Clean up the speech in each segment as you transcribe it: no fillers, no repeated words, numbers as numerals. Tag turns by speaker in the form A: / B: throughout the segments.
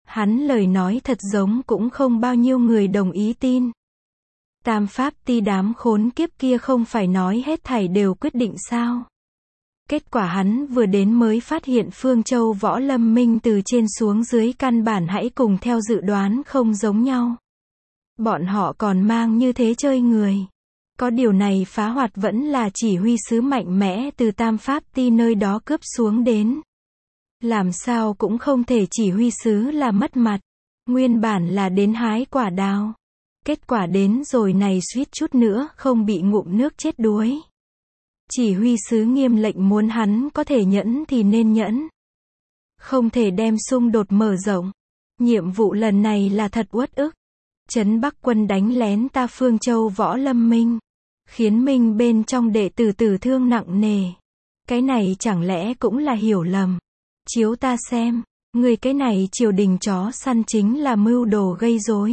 A: Hắn lời nói thật giống cũng không bao nhiêu người đồng ý tin. Tam pháp ti đám khốn kiếp kia không phải nói hết thảy đều quyết định sao? Kết quả hắn vừa đến mới phát hiện Phương Châu Võ Lâm Minh từ trên xuống dưới căn bản hãy cùng theo dự đoán không giống nhau. Bọn họ còn mang như thế chơi người. Có điều này phá hoạt vẫn là chỉ huy sứ mạnh mẽ từ Tam Pháp Ti nơi đó cướp xuống đến. Làm sao cũng không thể chỉ huy sứ là mất mặt. Nguyên bản là đến hái quả đào. Kết quả đến rồi này suýt chút nữa không bị ngụm nước chết đuối. Chỉ huy sứ nghiêm lệnh muốn hắn có thể nhẫn thì nên nhẫn. Không thể đem xung đột mở rộng. Nhiệm vụ lần này là thật uất ức. Trấn Bắc quân đánh lén ta Phương Châu Võ Lâm Minh. Khiến Minh bên trong đệ tử tử thương nặng nề. Cái này chẳng lẽ cũng là hiểu lầm. Chiếu ta xem, người cái này triều đình chó săn chính là mưu đồ gây rối.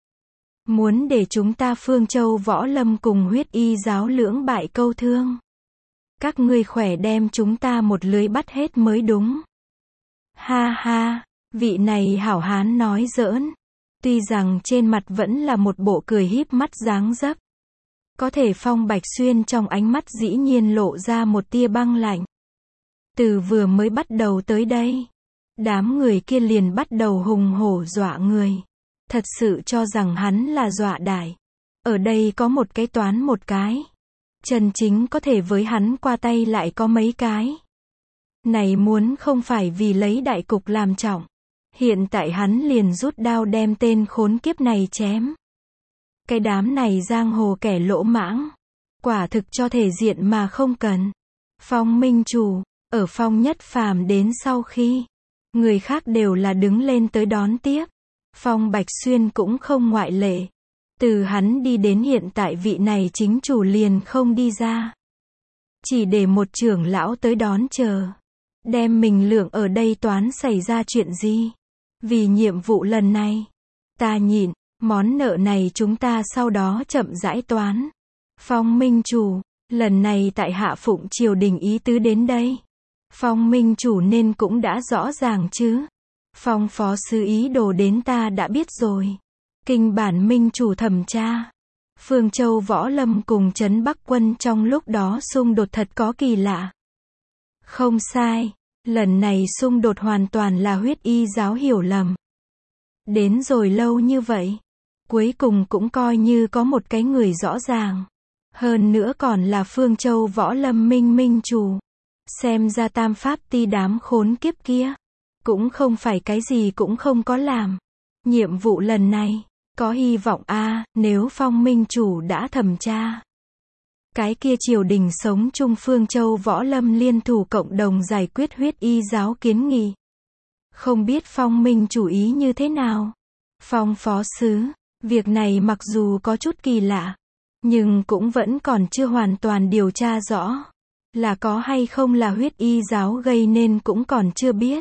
A: Muốn để chúng ta Phương Châu Võ Lâm cùng huyết y giáo lưỡng bại câu thương. Các ngươi khỏe đem chúng ta một lưới bắt hết mới đúng. Ha ha, vị này hảo hán nói giỡn. Tuy rằng trên mặt vẫn là một bộ cười híp mắt dáng dấp. Có thể Phong Bạch Xuyên trong ánh mắt dĩ nhiên lộ ra một tia băng lạnh. Từ vừa mới bắt đầu tới đây, đám người kia liền bắt đầu hùng hổ dọa người. Thật sự cho rằng hắn là dọa đại. Ở đây có một cái toán một cái. Chân chính có thể với hắn qua tay lại có mấy cái. Này muốn không phải vì lấy đại cục làm trọng. Hiện tại hắn liền rút đao đem tên khốn kiếp này chém. Cái đám này giang hồ kẻ lỗ mãng. Quả thực cho thể diện mà không cần. Phong Minh Chủ, ở Phong Nhất Phàm đến sau khi, người khác đều là đứng lên tới đón tiếp. Phong Bạch Xuyên cũng không ngoại lệ. Từ hắn đi đến hiện tại vị này chính chủ liền không đi ra. Chỉ để một trưởng lão tới đón chờ. Đem mình lượng ở đây toán xảy ra chuyện gì. Vì nhiệm vụ lần này, ta nhịn, món nợ này chúng ta sau đó chậm rãi toán. Phong Minh Chủ, lần này tại hạ phụng triều đình ý tứ đến đây. Phong Minh Chủ nên cũng đã rõ ràng chứ. Phong Phó Sứ ý đồ đến ta đã biết rồi. Kinh bản Minh Chủ thẩm tra. Phương Châu Võ Lâm cùng Trấn Bắc quân trong lúc đó xung đột thật có kỳ lạ. Không sai, lần này xung đột hoàn toàn là huyết y giáo hiểu lầm. Đến rồi lâu như vậy, cuối cùng cũng coi như có một cái người rõ ràng. Hơn nữa còn là Phương Châu Võ Lâm Minh Chủ. Xem ra Tam Pháp Ti đám khốn kiếp kia cũng không phải cái gì cũng không có làm. Nhiệm vụ lần này có hy vọng nếu Phong Minh Chủ đã thẩm tra. Cái kia triều đình sống chung Phương Châu Võ Lâm liên thủ cộng đồng giải quyết huyết y giáo kiến nghị. Không biết Phong Minh Chủ ý như thế nào? Phong Phó Sứ, việc này mặc dù có chút kỳ lạ, nhưng cũng vẫn còn chưa hoàn toàn điều tra rõ. Là có hay không là huyết y giáo gây nên cũng còn chưa biết.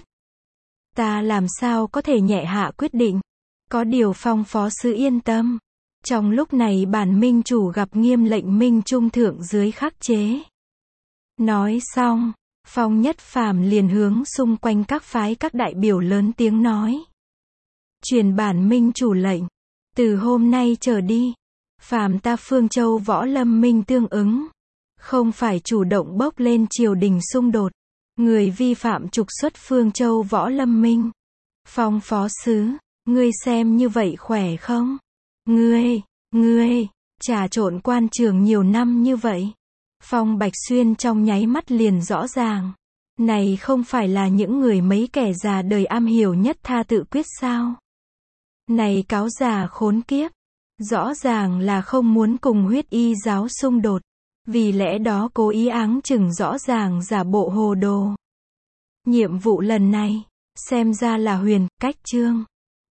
A: Ta làm sao có thể nhẹ hạ quyết định. Có điều Phong Phó Sứ yên tâm. Trong lúc này bản Minh Chủ gặp nghiêm lệnh Minh Trung thượng dưới khắc chế. Nói xong, Phong Nhất Phàm liền hướng xung quanh các phái các đại biểu lớn tiếng nói. Truyền bản Minh Chủ lệnh. Từ hôm nay trở đi, phàm ta Phương Châu Võ Lâm Minh tương ứng. Không phải chủ động bốc lên triều đình xung đột. Người vi phạm trục xuất Phương Châu Võ Lâm Minh. Phong Phó Sứ, ngươi xem như vậy khỏe không? Ngươi, trà trộn quan trường nhiều năm như vậy. Phong Bạch Xuyên trong nháy mắt liền rõ ràng. Này không phải là những người mấy kẻ già đời am hiểu nhất tha tự quyết sao? Này cáo già khốn kiếp. Rõ ràng là không muốn cùng huyết y giáo xung đột. Vì lẽ đó cố ý áng chừng rõ ràng giả bộ hồ đồ. Nhiệm vụ lần này, xem ra là huyền, cách chương.